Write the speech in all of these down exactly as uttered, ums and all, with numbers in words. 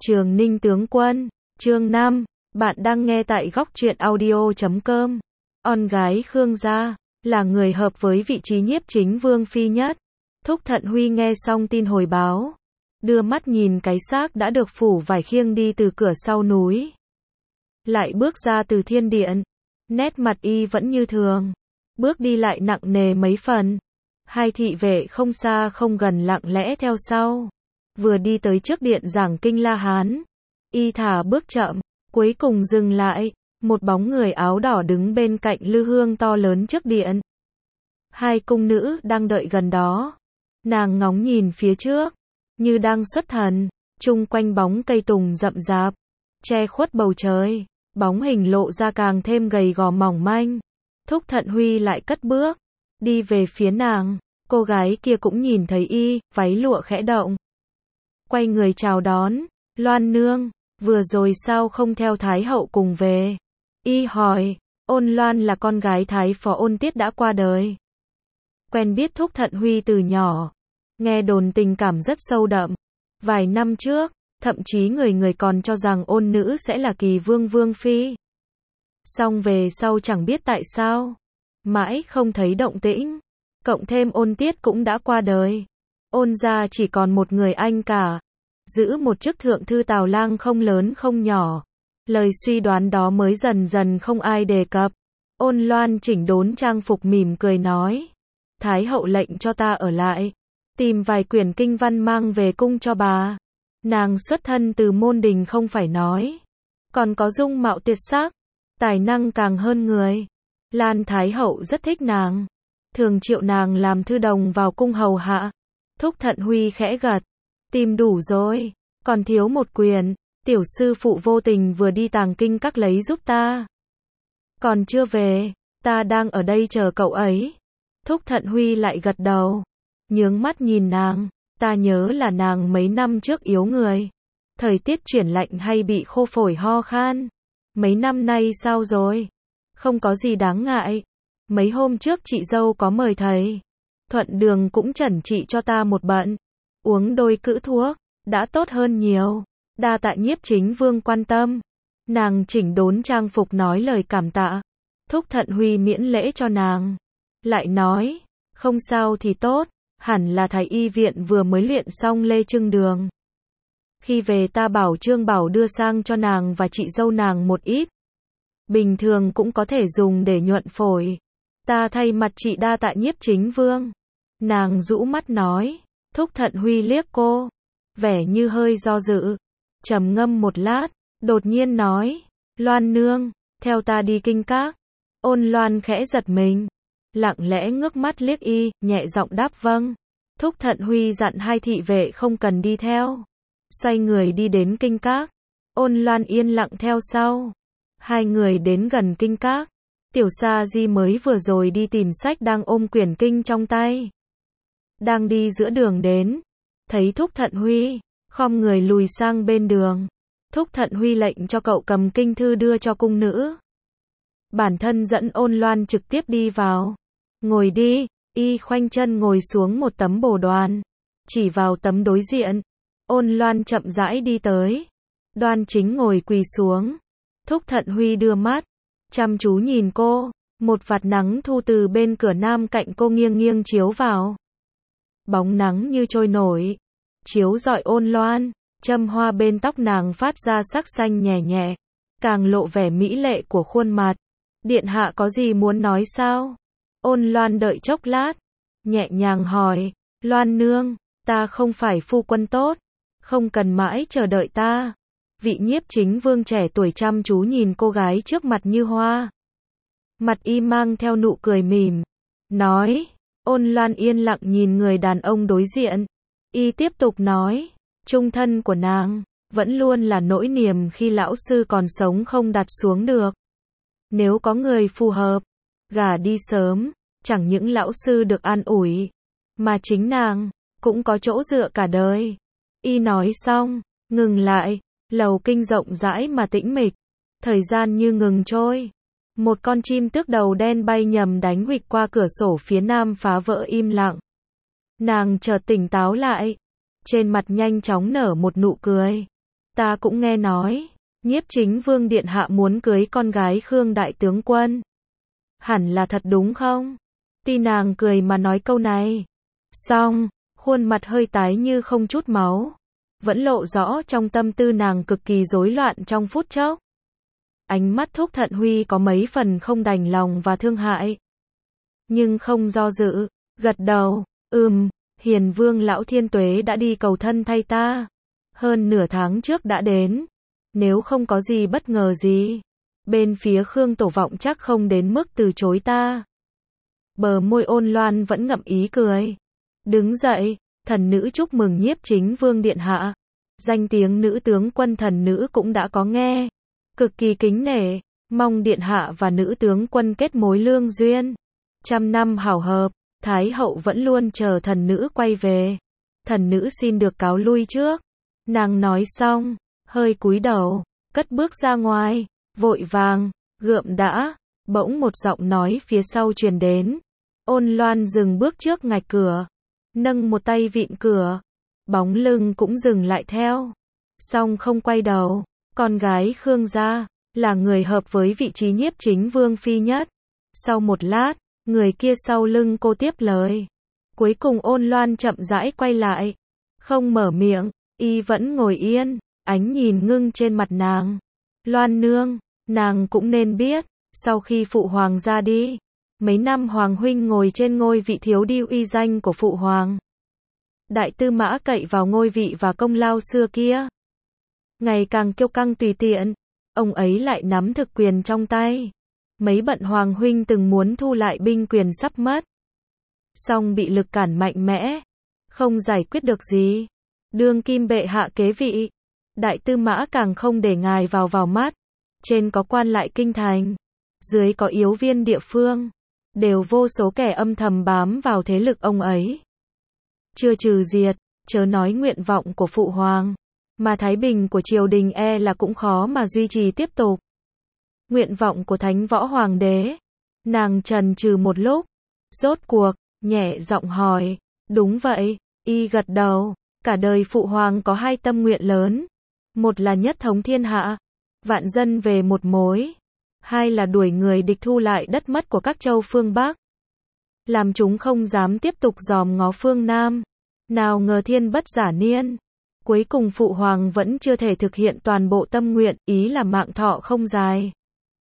Trường Ninh tướng quân, chương năm, bạn đang nghe tại góc truyện audio chấm com. On gái Khương gia, là người hợp với vị trí nhiếp chính vương phi nhất. Thúc Thận Huy nghe xong tin hồi báo, đưa mắt nhìn cái xác đã được phủ vải khiêng đi từ cửa sau núi. Lại bước ra từ thiên điện, nét mặt y vẫn như thường, bước đi lại nặng nề mấy phần. Hai thị vệ không xa không gần lặng lẽ theo sau. Vừa đi tới trước điện giảng kinh La Hán, y thả bước chậm, cuối cùng dừng lại, một bóng người áo đỏ đứng bên cạnh lư hương to lớn trước điện. Hai cung nữ đang đợi gần đó, nàng ngóng nhìn phía trước, như đang xuất thần, chung quanh bóng cây tùng rậm rạp, che khuất bầu trời, bóng hình lộ ra càng thêm gầy gò mỏng manh. Thúc Thận Huy lại cất bước, đi về phía nàng, cô gái kia cũng nhìn thấy y, váy lụa khẽ động. Quay người chào đón, Loan nương, vừa rồi sao không theo Thái hậu cùng về? Y hỏi, Ôn Loan là con gái Thái phó Ôn Tiết đã qua đời. Quen biết Thúc Thận Huy từ nhỏ, nghe đồn tình cảm rất sâu đậm. Vài năm trước, thậm chí người người còn cho rằng Ôn nữ sẽ là Kỳ Vương Vương Phi. Song về sau chẳng biết tại sao, mãi không thấy động tĩnh, cộng thêm Ôn Tiết cũng đã qua đời. Ôn gia chỉ còn một người anh cả, giữ một chức thượng thư tào lang không lớn không nhỏ. Lời suy đoán đó mới dần dần không ai đề cập. Ôn Loan chỉnh đốn trang phục mỉm cười nói, Thái hậu lệnh cho ta ở lại, tìm vài quyển kinh văn mang về cung cho bà. Nàng xuất thân từ môn đình không phải nói, còn có dung mạo tuyệt sắc, tài năng càng hơn người. Lan Thái hậu rất thích nàng, thường triệu nàng làm thư đồng vào cung hầu hạ. Thúc Thận Huy khẽ gật, tìm đủ rồi, còn thiếu một quyển, tiểu sư phụ vô tình vừa đi tàng kinh các lấy giúp ta. Còn chưa về, ta đang ở đây chờ cậu ấy. Thúc Thận Huy lại gật đầu, nhướng mắt nhìn nàng, ta nhớ là nàng mấy năm trước yếu người, thời tiết chuyển lạnh hay bị khô phổi ho khan. Mấy năm nay sao rồi? Không có gì đáng ngại. Mấy hôm trước chị dâu có mời thầy Thuận Đường cũng chẩn trị cho ta một bận, uống đôi cữ thuốc, đã tốt hơn nhiều. Đa tạ nhiếp chính vương quan tâm. Nàng chỉnh đốn trang phục nói lời cảm tạ. Thúc Thận Huy miễn lễ cho nàng, lại nói, không sao thì tốt, hẳn là thái y viện vừa mới luyện xong lê trưng đường. Khi về ta bảo Trương Bảo đưa sang cho nàng và chị dâu nàng một ít. Bình thường cũng có thể dùng để nhuận phổi. Ta thay mặt chị đa tạ nhiếp chính vương. Nàng rũ mắt nói. Thúc Thận Huy liếc cô, vẻ như hơi do dự, trầm ngâm một lát, đột nhiên nói, Loan nương, theo ta đi kinh các. Ôn Loan khẽ giật mình, lặng lẽ ngước mắt liếc y, nhẹ giọng đáp vâng. Thúc Thận Huy dặn hai thị vệ không cần đi theo, xoay người đi đến kinh các. Ôn Loan yên lặng theo sau. Hai người đến gần kinh các, Tiểu Sa Di mới vừa rồi đi tìm sách đang ôm quyển kinh trong tay. Đang đi giữa đường đến, thấy Thúc Thận Huy, khom người lùi sang bên đường. Thúc Thận Huy lệnh cho cậu cầm kinh thư đưa cho cung nữ. Bản thân dẫn Ôn Loan trực tiếp đi vào. Ngồi đi, y khoanh chân ngồi xuống một tấm bồ đoàn, chỉ vào tấm đối diện. Ôn Loan chậm rãi đi tới, đoan chính ngồi quỳ xuống. Thúc Thận Huy đưa mắt, chăm chú nhìn cô, một vạt nắng thu từ bên cửa nam cạnh cô nghiêng nghiêng chiếu vào. Bóng nắng như trôi nổi, chiếu rọi Ôn Loan, châm hoa bên tóc nàng phát ra sắc xanh nhẹ nhẹ, càng lộ vẻ mỹ lệ của khuôn mặt. Điện hạ có gì muốn nói sao? Ôn Loan đợi chốc lát, nhẹ nhàng hỏi, Loan nương, ta không phải phu quân tốt, không cần mãi chờ đợi ta. Vị nhiếp chính vương trẻ tuổi chăm chú nhìn cô gái trước mặt như hoa. Mặt y mang theo nụ cười mỉm, nói. Ôn Loan yên lặng nhìn người đàn ông đối diện. Y tiếp tục nói, chung thân của nàng vẫn luôn là nỗi niềm khi lão sư còn sống không đặt xuống được. Nếu có người phù hợp, gả đi sớm, chẳng những lão sư được an ủi, mà chính nàng cũng có chỗ dựa cả đời. Y nói xong, ngừng lại, lầu kinh rộng rãi mà tĩnh mịch, thời gian như ngừng trôi. Một con chim tước đầu đen bay nhầm đánh huỵch qua cửa sổ phía nam phá vỡ im lặng. Nàng chợt tỉnh táo lại, trên mặt nhanh chóng nở một nụ cười. Ta cũng nghe nói, nhiếp chính vương điện hạ muốn cưới con gái Khương đại tướng quân. Hẳn là thật đúng không? Ti nàng cười mà nói câu này. Xong, khuôn mặt hơi tái như không chút máu. Vẫn lộ rõ trong tâm tư nàng cực kỳ rối loạn trong phút chốc. Ánh mắt Thúc Thận Huy có mấy phần không đành lòng và thương hại. Nhưng không do dự, gật đầu, ừm, Hiền Vương lão thiên tuế đã đi cầu thân thay ta. Hơn nửa tháng trước đã đến. Nếu không có gì bất ngờ gì, bên phía Khương Tổ Vọng chắc không đến mức từ chối ta. Bờ môi Ôn Loan vẫn ngậm ý cười. Đứng dậy, thần nữ chúc mừng nhiếp chính vương điện hạ. Danh tiếng nữ tướng quân thần nữ cũng đã có nghe. Cực kỳ kính nể, mong điện hạ và nữ tướng quân kết mối lương duyên. Trăm năm hảo hợp, Thái hậu vẫn luôn chờ thần nữ quay về. Thần nữ xin được cáo lui trước. Nàng nói xong, hơi cúi đầu, cất bước ra ngoài, vội vàng, gượm đã, bỗng một giọng nói phía sau truyền đến. Ôn Loan dừng bước trước ngạch cửa, nâng một tay vịn cửa, bóng lưng cũng dừng lại theo, song không quay đầu. Con gái Khương gia, là người hợp với vị trí nhiếp chính vương phi nhất. Sau một lát, người kia sau lưng cô tiếp lời. Cuối cùng Ôn Loan chậm rãi quay lại, không mở miệng, y vẫn ngồi yên, ánh nhìn ngưng trên mặt nàng. Loan nương, nàng cũng nên biết, sau khi phụ hoàng ra đi, mấy năm hoàng huynh ngồi trên ngôi vị thiếu đi uy danh của phụ hoàng. Đại tư mã cậy vào ngôi vị và công lao xưa kia, ngày càng kiêu căng tùy tiện, ông ấy lại nắm thực quyền trong tay. Mấy bận hoàng huynh từng muốn thu lại binh quyền sắp mất, song bị lực cản mạnh mẽ, không giải quyết được gì. Đương kim bệ hạ kế vị, đại tư mã càng không để ngài vào vào mắt. Trên có quan lại kinh thành, dưới có yếu viên địa phương, đều vô số kẻ âm thầm bám vào thế lực ông ấy. Chưa trừ diệt, chớ nói nguyện vọng của phụ hoàng, mà thái bình của triều đình e là cũng khó mà duy trì tiếp tục. Nguyện vọng của thánh võ hoàng đế. Nàng trần trừ một lúc, rốt cuộc, nhẹ giọng hỏi. Đúng vậy, y gật đầu. Cả đời phụ hoàng có hai tâm nguyện lớn. Một là nhất thống thiên hạ, vạn dân về một mối. Hai là đuổi người địch thu lại đất mất của các châu phương Bắc, làm chúng không dám tiếp tục dòm ngó phương Nam. Nào ngờ thiên bất giả niên, cuối cùng phụ hoàng vẫn chưa thể thực hiện toàn bộ tâm nguyện, ý là mạng thọ không dài.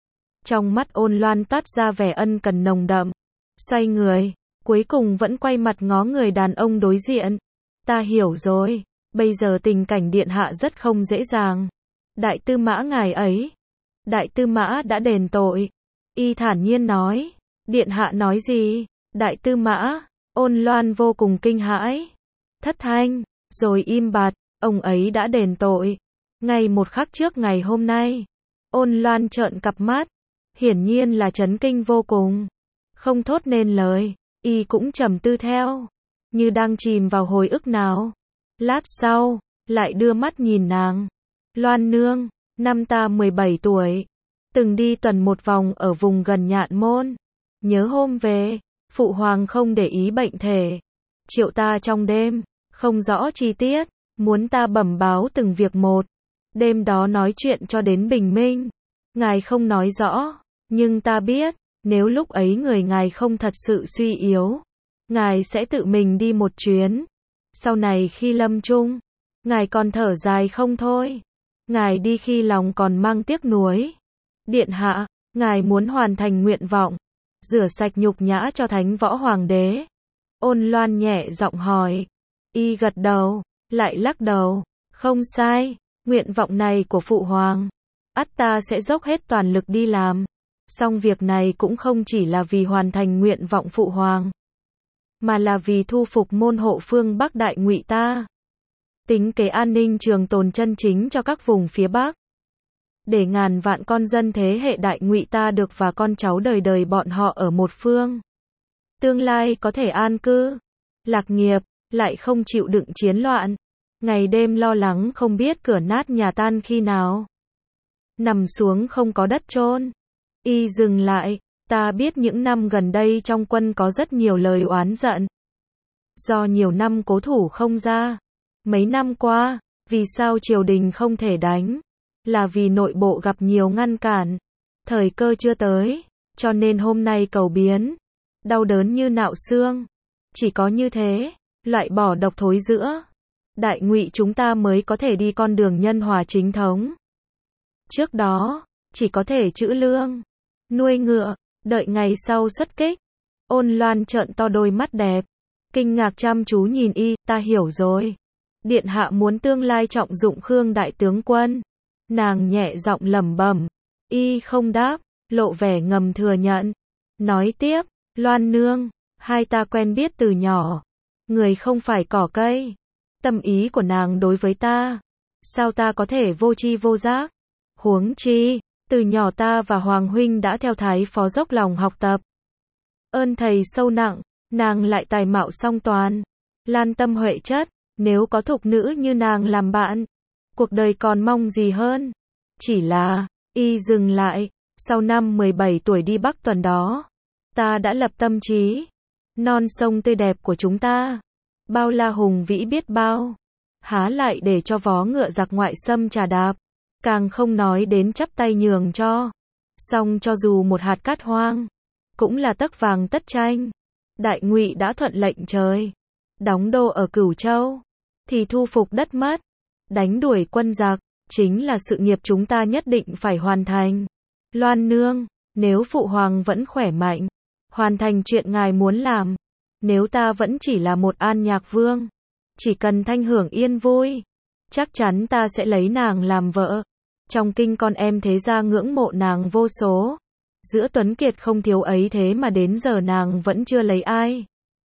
Trong mắt Ôn Loan toát ra vẻ ân cần nồng đậm, xoay người, cuối cùng vẫn quay mặt ngó người đàn ông đối diện. Ta hiểu rồi, bây giờ tình cảnh điện hạ rất không dễ dàng. Đại tư mã ngài ấy, đại tư mã đã đền tội. Y thản nhiên nói. Điện hạ nói gì? Đại tư mã. Ôn Loan vô cùng kinh hãi, thất thanh, rồi im bặt. Ông ấy đã đền tội. Ngay một khắc trước ngày hôm nay. Ôn Loan trợn cặp mắt, hiển nhiên là chấn kinh vô cùng, không thốt nên lời. Y cũng trầm tư theo, như đang chìm vào hồi ức nào. Lát sau, lại đưa mắt nhìn nàng. Loan nương, năm ta mười bảy tuổi, từng đi tuần một vòng ở vùng gần Nhạn Môn. Nhớ hôm về, phụ hoàng không để ý bệnh thể, triệu ta trong đêm, không rõ chi tiết, muốn ta bẩm báo từng việc một. Đêm đó nói chuyện cho đến bình minh, ngài không nói rõ, nhưng ta biết, nếu lúc ấy người ngài không thật sự suy yếu, ngài sẽ tự mình đi một chuyến. Sau này khi lâm chung, ngài còn thở dài không thôi. Ngài đi khi lòng còn mang tiếc nuối. Điện hạ, ngài muốn hoàn thành nguyện vọng, rửa sạch nhục nhã cho thánh võ hoàng đế. Ôn Loan nhẹ giọng hỏi. Y gật đầu, lại lắc đầu. Không sai, nguyện vọng này của phụ hoàng, ắt ta sẽ dốc hết toàn lực đi làm. Song việc này cũng không chỉ là vì hoàn thành nguyện vọng phụ hoàng, mà là vì thu phục môn hộ phương Bắc Đại Ngụy ta. Tính kế an ninh trường tồn chân chính cho các vùng phía Bắc, để ngàn vạn con dân thế hệ Đại Ngụy ta được và con cháu đời đời bọn họ ở một phương, tương lai có thể an cư, lạc nghiệp, lại không chịu đựng chiến loạn, ngày đêm lo lắng không biết cửa nát nhà tan khi nào, nằm xuống không có đất chôn. Y dừng lại. Ta biết những năm gần đây trong quân có rất nhiều lời oán giận, do nhiều năm cố thủ không ra. Mấy năm qua, Vì sao triều đình không thể đánh? Là vì nội bộ gặp nhiều ngăn cản. Thời cơ chưa tới, cho nên hôm nay cầu biến. Đau đớn như nạo xương. Chỉ có như thế, loại bỏ độc thối giữa Đại Ngụy chúng ta mới có thể đi con đường nhân hòa chính thống. Trước đó, chỉ có thể trữ lương, nuôi ngựa, đợi ngày sau xuất kích. Ôn Loan trợn to đôi mắt đẹp, kinh ngạc chăm chú nhìn y, ta hiểu rồi. Điện hạ muốn tương lai trọng dụng Khương đại tướng quân. Nàng nhẹ giọng lẩm bẩm, y không đáp, lộ vẻ ngầm thừa nhận. Nói tiếp, Loan nương, hai ta quen biết từ nhỏ. Người không phải cỏ cây. Tâm ý của nàng đối với ta, sao ta có thể vô tri vô giác? Huống chi, từ nhỏ ta và Hoàng huynh đã theo Thái phó dốc lòng học tập. Ơn thầy sâu nặng, nàng lại tài mạo song toàn, lan tâm huệ chất, nếu có thục nữ như nàng làm bạn, cuộc đời còn mong gì hơn? Chỉ là, y dừng lại, sau năm mười bảy tuổi đi Bắc tuần đó, ta đã lập tâm trí, non sông tươi đẹp của chúng ta, bao la hùng vĩ biết bao, há lại để cho vó ngựa giặc ngoại xâm trà đạp, càng không nói đến chắp tay nhường cho. Song cho dù một hạt cát hoang, cũng là tấc vàng tất tranh. Đại Ngụy đã thuận lệnh trời, đóng đô ở Cửu Châu, thì thu phục đất mất, đánh đuổi quân giặc, chính là sự nghiệp chúng ta nhất định phải hoàn thành. Loan nương, nếu phụ hoàng vẫn khỏe mạnh, hoàn thành chuyện ngài muốn làm, nếu ta vẫn chỉ là một An Nhạc Vương, chỉ cần thanh hưởng yên vui, chắc chắn ta sẽ lấy nàng làm vợ. Trong kinh con em thế gia ngưỡng mộ nàng vô số, giữa tuấn kiệt không thiếu ấy, thế mà đến giờ nàng vẫn chưa lấy ai.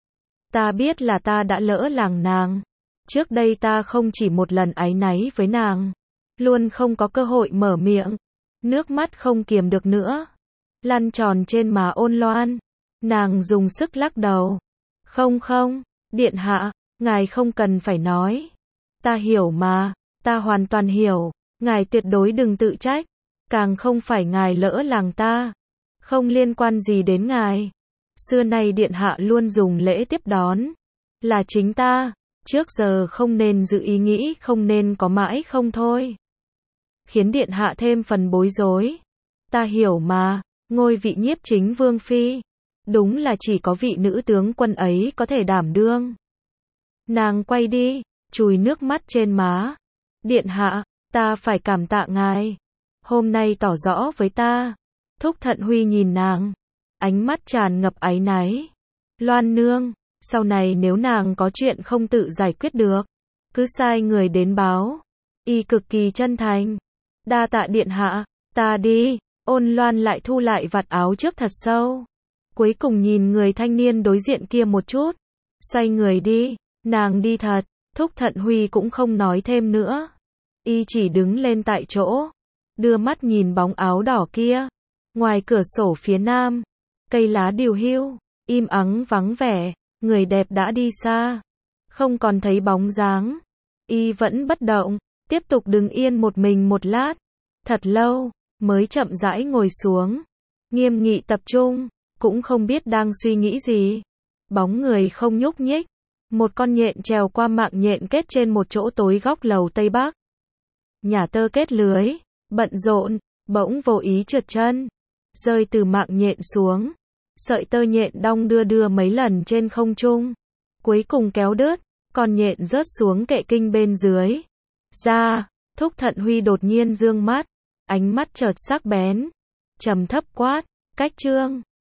Ta biết là ta đã lỡ làng nàng. Trước đây ta không chỉ một lần áy náy với nàng, luôn không có cơ hội mở miệng. Nước mắt không kiềm được nữa, lăn tròn trên má Ôn Loan. Nàng dùng sức lắc đầu. Không không, điện hạ, ngài không cần phải nói. Ta hiểu mà, ta hoàn toàn hiểu. Ngài tuyệt đối đừng tự trách. Càng không phải ngài lỡ làng ta. Không liên quan gì đến ngài. Xưa nay điện hạ luôn dùng lễ tiếp đón. Là chính ta, trước giờ không nên giữ ý nghĩ, không nên có mãi không thôi. Khiến điện hạ thêm phần bối rối. Ta hiểu mà, ngôi vị nhiếp chính vương phi, đúng là chỉ có vị nữ tướng quân ấy có thể đảm đương. Nàng quay đi, chùi nước mắt trên má. Điện hạ, ta phải cảm tạ ngài. Hôm nay tỏ rõ với ta. Thúc Thận Huy nhìn nàng, ánh mắt tràn ngập áy náy. Loan nương, sau này nếu nàng có chuyện không tự giải quyết được, cứ sai người đến báo. Y cực kỳ chân thành. Đa tạ điện hạ, ta đi. Ôn Loan lại thu lại vạt áo trước thật sâu. Cuối cùng nhìn người thanh niên đối diện kia một chút. Xoay người đi, nàng đi thật. Thúc Thận Huy cũng không nói thêm nữa. Y chỉ đứng lên tại chỗ, đưa mắt nhìn bóng áo đỏ kia. Ngoài cửa sổ phía nam, cây lá điều hưu, im ắng vắng vẻ, người đẹp đã đi xa, không còn thấy bóng dáng. Y vẫn bất động, tiếp tục đứng yên một mình một lát, thật lâu, mới chậm rãi ngồi xuống, nghiêm nghị tập trung, cũng không biết đang suy nghĩ gì. Bóng người không nhúc nhích, một con nhện trèo qua mạng nhện kết trên một chỗ tối góc lầu Tây Bắc. Nhà tơ kết lưới, bận rộn, bỗng vô ý trượt chân, rơi từ mạng nhện xuống. Sợi tơ nhện đong đưa đưa mấy lần trên không trung, cuối cùng kéo đứt, con nhện rớt xuống kệ kinh bên dưới. Ra, Thúc Thận Huy đột nhiên dương mắt, ánh mắt chợt sắc bén, trầm thấp quát, cách trương.